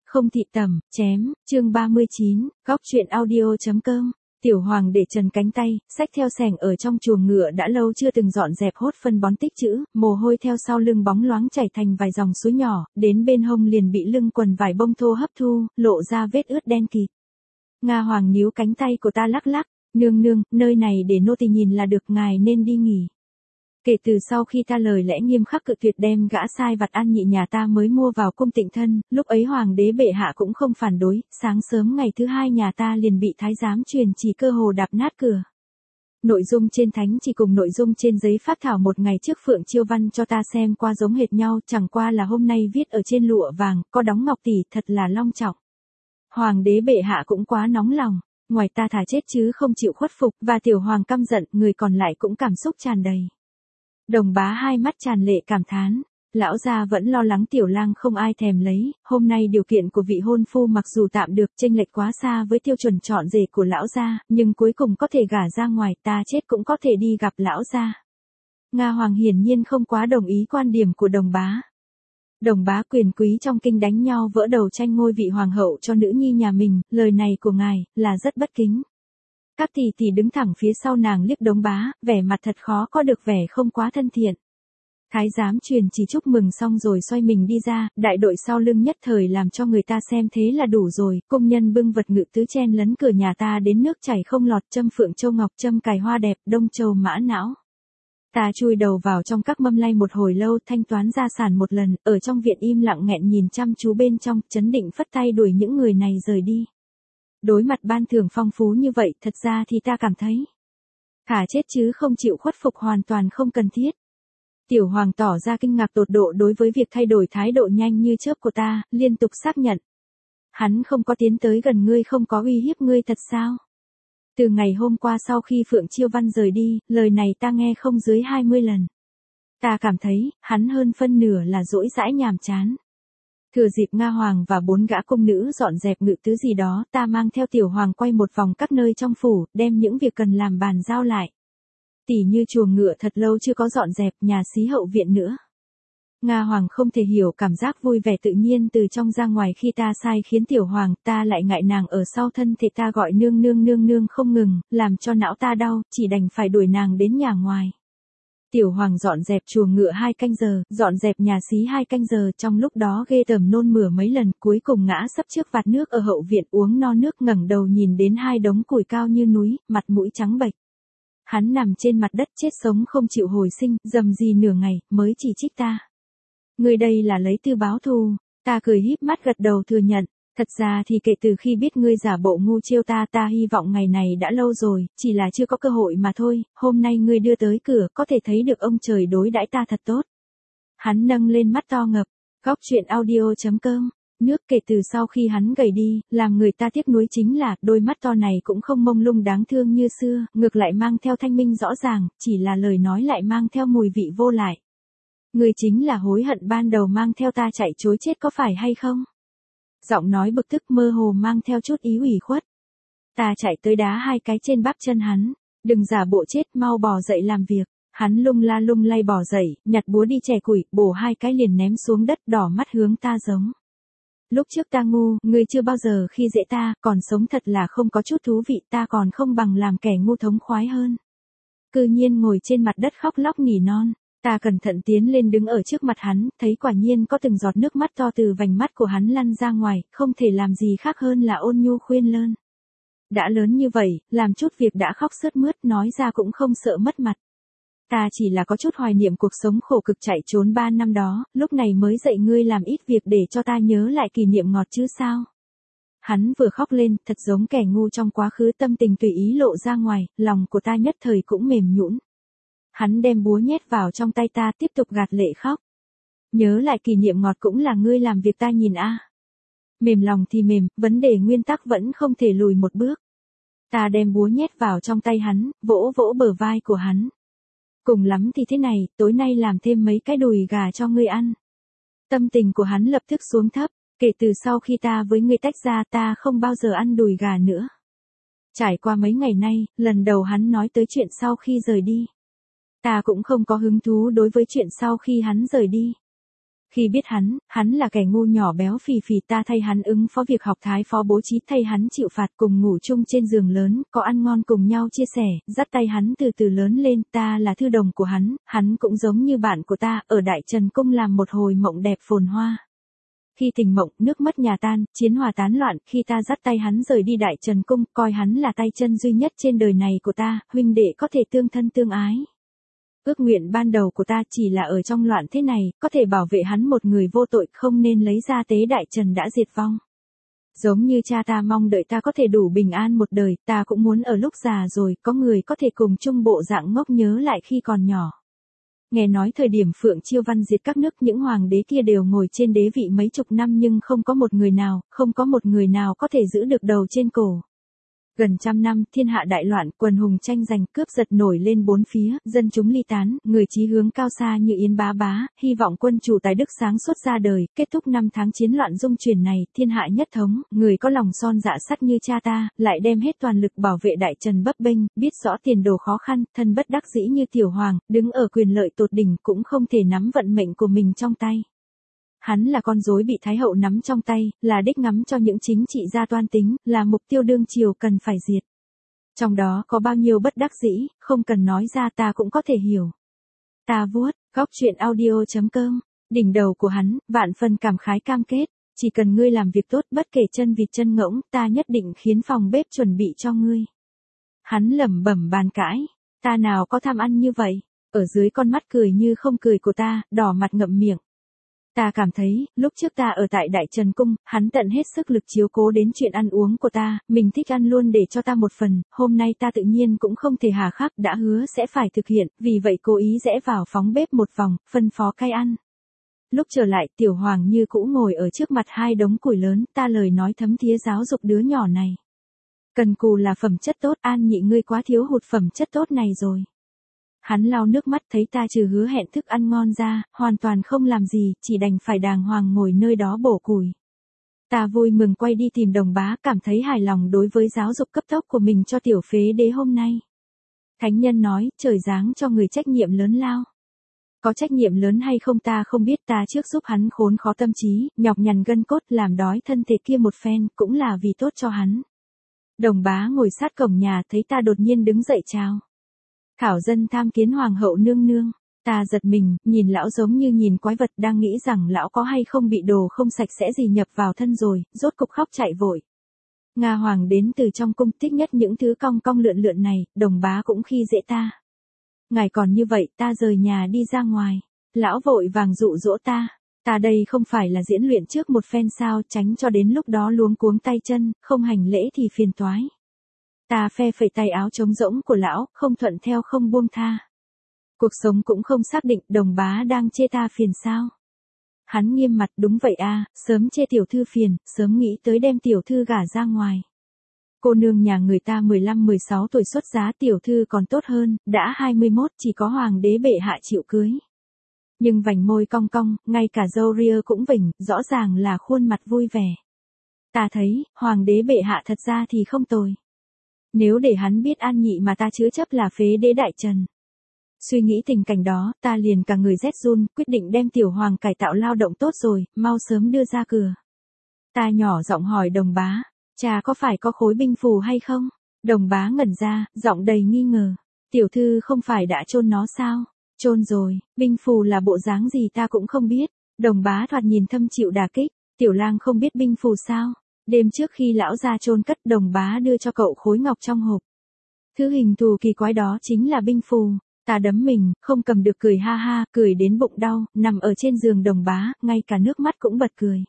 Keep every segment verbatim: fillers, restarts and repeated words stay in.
Không thị tẩm, chém, chương ba mươi chín, góc truyện audio.com. Tiểu Hoàng để trần cánh tay, xách theo xẻng ở trong chuồng ngựa đã lâu chưa từng dọn dẹp hốt phân bón tích trữ, mồ hôi theo sau lưng bóng loáng chảy thành vài dòng suối nhỏ, đến bên hông liền bị lưng quần vải bông thô hấp thu, lộ ra vết ướt đen kịt. Nga Hoàng níu cánh tay của ta lắc lắc, nương nương, nơi này để nô tỳ nhìn là được, ngài nên đi nghỉ. Kể từ sau khi ta lời lẽ nghiêm khắc cự tuyệt đem gã sai vặt ăn nhị nhà ta mới mua vào cung Tịnh thân, lúc ấy hoàng đế bệ hạ cũng không phản đối, sáng sớm ngày thứ hai nhà ta liền bị thái giám truyền chỉ cơ hồ đạp nát cửa. Nội dung trên thánh chỉ cùng nội dung trên giấy phát thảo một ngày trước Phượng Chiêu Văn cho ta xem qua giống hệt nhau, chẳng qua là hôm nay viết ở trên lụa vàng, có đóng ngọc tỷ, thật là long trọng. Hoàng đế bệ hạ cũng quá nóng lòng, ngoài ta thà chết chứ không chịu khuất phục, và tiểu hoàng căm giận, người còn lại cũng cảm xúc tràn đầy. Đồng bá hai mắt tràn lệ cảm thán, lão gia vẫn lo lắng tiểu lang không ai thèm lấy, hôm nay điều kiện của vị hôn phu mặc dù tạm được, chênh lệch quá xa với tiêu chuẩn chọn rể của lão gia, nhưng cuối cùng có thể gả ra ngoài, ta chết cũng có thể đi gặp lão gia. Nga Hoàng hiển nhiên không quá đồng ý quan điểm của đồng bá. Đồng bá quyền quý trong kinh đánh nhau vỡ đầu tranh ngôi vị hoàng hậu cho nữ nhi nhà mình, lời này của ngài là rất bất kính. Các tỷ tỷ đứng thẳng phía sau nàng liếc Đồng bá, vẻ mặt thật khó có được vẻ không quá thân thiện. Thái giám truyền chỉ chúc mừng xong rồi xoay mình đi ra, đại đội sau lưng nhất thời làm cho người ta xem thế là đủ rồi, công nhân bưng vật ngự tứ chen lấn cửa nhà ta đến nước chảy không lọt, châm phượng châu ngọc, châm cài hoa đẹp, đông châu mã não. Ta chui đầu vào trong các mâm lay một hồi lâu, thanh toán gia sản một lần, ở trong viện im lặng nghẹn nhìn chăm chú bên trong, chấn định phất tay đuổi những người này rời đi. Đối mặt ban thưởng phong phú như vậy, thật ra thì ta cảm thấy thà chết chứ không chịu khuất phục hoàn toàn không cần thiết. Tiểu Hoàng tỏ ra kinh ngạc tột độ đối với việc thay đổi thái độ nhanh như chớp của ta, liên tục xác nhận. Hắn không có tiến tới gần ngươi, không có uy hiếp ngươi thật sao? Từ ngày hôm qua sau khi Phượng Chiêu Văn rời đi, lời này ta nghe không dưới hai mươi lần. Ta cảm thấy, hắn hơn phân nửa là dỗi dãi nhàm chán. Thừa dịp Nga Hoàng và bốn gã cung nữ dọn dẹp ngự tứ gì đó, ta mang theo Tiểu Hoàng quay một vòng các nơi trong phủ, đem những việc cần làm bàn giao lại. Tỉ như chuồng ngựa thật lâu chưa có dọn dẹp, nhà xí hậu viện nữa. Nga Hoàng không thể hiểu cảm giác vui vẻ tự nhiên từ trong ra ngoài khi ta sai khiến Tiểu Hoàng, ta lại ngại nàng ở sau thân thể ta gọi nương nương nương nương không ngừng, làm cho não ta đau, chỉ đành phải đuổi nàng đến nhà ngoài. Tiểu Hoàng dọn dẹp chuồng ngựa hai canh giờ, dọn dẹp nhà xí hai canh giờ, trong lúc đó ghê tởm nôn mửa mấy lần, cuối cùng ngã sấp trước vạt nước ở hậu viện uống no nước, ngẩng đầu nhìn đến hai đống củi cao như núi, mặt mũi trắng bệch. Hắn nằm trên mặt đất chết sống không chịu hồi sinh, rầm rì nửa ngày, mới chỉ trích ta. Ngươi đây là lấy tư báo thù, ta cười híp mắt gật đầu thừa nhận. Thật ra thì kể từ khi biết ngươi giả bộ ngu chiêu ta, ta hy vọng ngày này đã lâu rồi, chỉ là chưa có cơ hội mà thôi, hôm nay ngươi đưa tới cửa, có thể thấy được ông trời đối đãi ta thật tốt. Hắn nâng lên mắt to ngập, góc truyện audio.com, nước kể từ sau khi hắn gầy đi, làm người ta tiếc nuối chính là, đôi mắt to này cũng không mông lung đáng thương như xưa, ngược lại mang theo thanh minh rõ ràng, chỉ là lời nói lại mang theo mùi vị vô lại. Ngươi chính là hối hận ban đầu mang theo ta chạy chối chết có phải hay không? Giọng nói bực tức mơ hồ mang theo chút ý ủy khuất. Ta chạy tới đá hai cái trên bắp chân hắn, đừng giả bộ chết, mau bò dậy làm việc. Hắn lung la lung lay bò dậy, nhặt búa đi chẻ củi, bổ hai cái liền ném xuống đất, đỏ mắt hướng ta giống. Lúc trước ta ngu, ngươi chưa bao giờ khi dễ ta, còn sống thật là không có chút thú vị, ta còn không bằng làm kẻ ngu thống khoái hơn. Cư nhiên ngồi trên mặt đất khóc lóc nỉ non. Ta cẩn thận tiến lên đứng ở trước mặt hắn, thấy quả nhiên có từng giọt nước mắt to từ vành mắt của hắn lăn ra ngoài, không thể làm gì khác hơn là ôn nhu khuyên lơn. Đã lớn như vậy, làm chút việc đã khóc sướt mướt, nói ra cũng không sợ mất mặt. Ta chỉ là có chút hoài niệm cuộc sống khổ cực chạy trốn ba năm đó, lúc này mới dạy ngươi làm ít việc để cho ta nhớ lại kỷ niệm ngọt chứ sao. Hắn vừa khóc lên, thật giống kẻ ngu trong quá khứ, tâm tình tùy ý lộ ra ngoài, lòng của ta nhất thời cũng mềm nhũn. Hắn đem búa nhét vào trong tay ta, tiếp tục gạt lệ khóc. Nhớ lại kỷ niệm ngọt cũng là ngươi làm việc ta nhìn a. À. Mềm lòng thì mềm, vấn đề nguyên tắc vẫn không thể lùi một bước. Ta đem búa nhét vào trong tay hắn, vỗ vỗ bờ vai của hắn. Cùng lắm thì thế này, tối nay làm thêm mấy cái đùi gà cho ngươi ăn. Tâm tình của hắn lập tức xuống thấp, kể từ sau khi ta với ngươi tách ra, ta không bao giờ ăn đùi gà nữa. Trải qua mấy ngày nay, lần đầu hắn nói tới chuyện sau khi rời đi. Ta cũng không có hứng thú đối với chuyện sau khi hắn rời đi. Khi biết hắn, hắn là kẻ ngu nhỏ béo phì phì, ta thay hắn ứng phó việc học thái phó, bố trí thay hắn chịu phạt, cùng ngủ chung trên giường lớn, có ăn ngon cùng nhau chia sẻ, dắt tay hắn từ từ lớn lên, ta là thư đồng của hắn, hắn cũng giống như bạn của ta, ở Đại Trần Cung làm một hồi mộng đẹp phồn hoa. Khi tình mộng, nước mất nhà tan, chiến hòa tán loạn, khi ta dắt tay hắn rời đi Đại Trần Cung, coi hắn là tay chân duy nhất trên đời này của ta, huynh đệ có thể tương thân tương ái. Ước nguyện ban đầu của ta chỉ là ở trong loạn thế này, có thể bảo vệ hắn một người vô tội, không nên lấy ra tế Đại Trần đã diệt vong. Giống như cha ta mong đợi ta có thể đủ bình an một đời, ta cũng muốn ở lúc già rồi, có người có thể cùng chung bộ dạng ngốc nhớ lại khi còn nhỏ. Nghe nói thời điểm Phượng Chiêu Văn diệt các nước, những hoàng đế kia đều ngồi trên đế vị mấy chục năm nhưng không có một người nào, không có một người nào có thể giữ được đầu trên cổ. Gần trăm năm, thiên hạ đại loạn, quần hùng tranh giành, cướp giật nổi lên bốn phía, dân chúng ly tán, người chí hướng cao xa như Yến Bá Bá, hy vọng quân chủ tài đức sáng suốt ra đời, kết thúc năm tháng chiến loạn dung chuyển này, thiên hạ nhất thống, người có lòng son dạ sắt như cha ta, lại đem hết toàn lực bảo vệ Đại Trần bấp bênh, biết rõ tiền đồ khó khăn, thân bất đắc dĩ như tiểu hoàng, đứng ở quyền lợi tột đỉnh cũng không thể nắm vận mệnh của mình trong tay. Hắn là con rối bị Thái hậu nắm trong tay, là đích ngắm cho những chính trị gia toan tính, là mục tiêu đương triều cần phải diệt. Trong đó có bao nhiêu bất đắc dĩ, không cần nói ra ta cũng có thể hiểu. Ta vuốt, góc truyện audio chấm com, đỉnh đầu của hắn, vạn phần cảm khái cam kết, chỉ cần ngươi làm việc tốt, bất kể chân vịt chân ngỗng, ta nhất định khiến phòng bếp chuẩn bị cho ngươi. Hắn lẩm bẩm bàn cãi, ta nào có tham ăn như vậy, ở dưới con mắt cười như không cười của ta, đỏ mặt ngậm miệng. Ta cảm thấy, lúc trước ta ở tại Đại Trần Cung, hắn tận hết sức lực chiếu cố đến chuyện ăn uống của ta, mình thích ăn luôn để cho ta một phần, hôm nay ta tự nhiên cũng không thể hà khắc, đã hứa sẽ phải thực hiện, vì vậy cố ý rẽ vào phóng bếp một vòng, phân phó cay ăn. Lúc trở lại, tiểu hoàng như cũ ngồi ở trước mặt hai đống củi lớn, ta lời nói thấm thía giáo dục đứa nhỏ này. Cần cù là phẩm chất tốt, An Nhị ngươi quá thiếu hụt phẩm chất tốt này rồi. Hắn lau nước mắt thấy ta trừ hứa hẹn thức ăn ngon ra, hoàn toàn không làm gì, chỉ đành phải đàng hoàng ngồi nơi đó bổ củi. Ta vui mừng quay đi tìm Đồng Bá, cảm thấy hài lòng đối với giáo dục cấp tốc của mình cho tiểu phế đế hôm nay. Thánh nhân nói, trời giáng cho người trách nhiệm lớn lao. Có trách nhiệm lớn hay không ta không biết, ta trước giúp hắn khốn khó tâm trí, nhọc nhằn gân cốt, làm đói thân thể kia một phen, cũng là vì tốt cho hắn. Đồng Bá ngồi sát cổng nhà thấy ta đột nhiên đứng dậy chào. Thảo dân tham kiến hoàng hậu nương nương. Ta giật mình, nhìn lão giống như nhìn quái vật, đang nghĩ rằng lão có hay không bị đồ không sạch sẽ gì nhập vào thân rồi, rốt cục khóc chạy vội. Nga hoàng đến từ trong cung, thích nhất những thứ cong cong lượn lượn này, Đồng Bá cũng khi dễ ta. Ngài còn như vậy, ta rời nhà đi ra ngoài. Lão vội vàng dụ dỗ ta. Ta đây không phải là diễn luyện trước một phen sao, tránh cho đến lúc đó luống cuống tay chân, không hành lễ thì phiền toái. Ta phe phẩy tay áo trống rỗng của lão, không thuận theo không buông tha. Cuộc sống cũng không xác định, Đồng Bá đang chê ta phiền sao? Hắn nghiêm mặt, đúng vậy a, sớm chê tiểu thư phiền, sớm nghĩ tới đem tiểu thư gả ra ngoài. Cô nương nhà người ta mười lăm mười sáu tuổi xuất giá, tiểu thư còn tốt hơn, đã hai mươi mốt chỉ có hoàng đế bệ hạ chịu cưới. Nhưng vành môi cong cong, ngay cả râu ria cũng vểnh, rõ ràng là khuôn mặt vui vẻ. Ta thấy, hoàng đế bệ hạ thật ra thì không tồi. Nếu để hắn biết An Nhị mà ta chứa chấp là phế đế Đại Trần. Suy nghĩ tình cảnh đó, ta liền cả người rét run, quyết định đem tiểu hoàng cải tạo lao động tốt rồi, mau sớm đưa ra cửa. Ta nhỏ giọng hỏi Đồng Bá, cha có phải có khối binh phù hay không? Đồng Bá ngẩn ra, giọng đầy nghi ngờ. Tiểu thư không phải đã chôn nó sao? Chôn rồi, binh phù là bộ dáng gì ta cũng không biết. Đồng Bá thoạt nhìn thâm chịu đả kích, tiểu lang không biết binh phù sao? Đêm trước khi lão ra chôn cất, Đồng Bá đưa cho cậu khối ngọc trong hộp. Thứ hình thù kỳ quái đó chính là binh phù. Ta đấm mình, không cầm được cười ha ha, cười đến bụng đau, nằm ở trên giường Đồng Bá, ngay cả nước mắt cũng bật cười.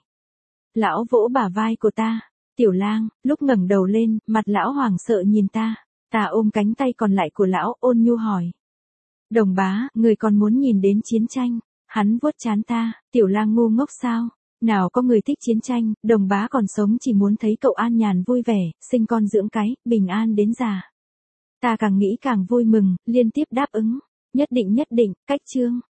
Lão vỗ bả vai của ta, tiểu lang, lúc ngẩng đầu lên, mặt lão hoảng sợ nhìn ta. Ta ôm cánh tay còn lại của lão, ôn nhu hỏi. Đồng Bá, người còn muốn nhìn đến chiến tranh? Hắn vuốt trán ta, tiểu lang ngu ngốc sao? Nào có người thích chiến tranh, Đồng Bá còn sống chỉ muốn thấy cậu an nhàn vui vẻ, sinh con dưỡng cái, bình an đến già. Ta càng nghĩ càng vui mừng, liên tiếp đáp ứng. Nhất định nhất định, cách chương.